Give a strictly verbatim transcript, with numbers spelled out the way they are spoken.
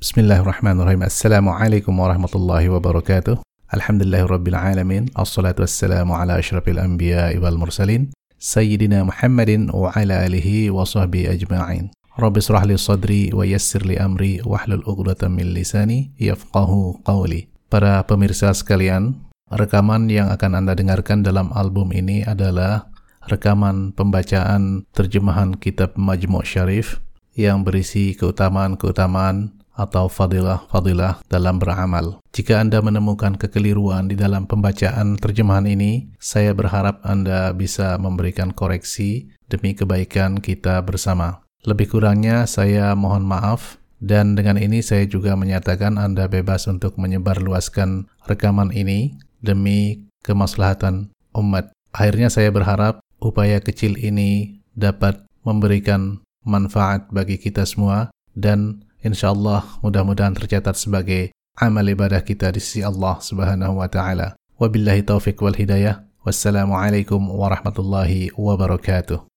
Bismillahirrahmanirrahim. Assalamualaikum warahmatullahi wabarakatuh. Alhamdulillahirabbil alamin. Assalatu wassalamu ala asyrafil anbiya'i wal mursalin sayyidina Muhammadin wa ala alihi wa sahbihi ajma'in. Rabbi shrah li sadri wa yassir li amri wahlul 'uqdatam min lisani yafqahu qawli. Para pemirsa sekalian, rekaman yang akan Anda dengarkan dalam album ini adalah rekaman pembacaan terjemahan kitab Majmu' Syarif yang berisi keutamaan-keutamaan atau fadilah-fadilah dalam beramal. Jika Anda menemukan kekeliruan di dalam pembacaan terjemahan ini, saya berharap Anda bisa memberikan koreksi demi kebaikan kita bersama. Lebih kurangnya saya mohon maaf, dan dengan ini saya juga menyatakan Anda bebas untuk menyebarluaskan rekaman ini demi kemaslahatan umat. Akhirnya saya berharap upaya kecil ini dapat memberikan manfaat bagi kita semua, dan insyaallah mudah-mudahan tercatat sebagai amal ibadah kita di sisi Allah Subhanahu wa taala. Wabillahi taufik wal hidayah. Wassalamualaikum warahmatullahi wabarakatuh.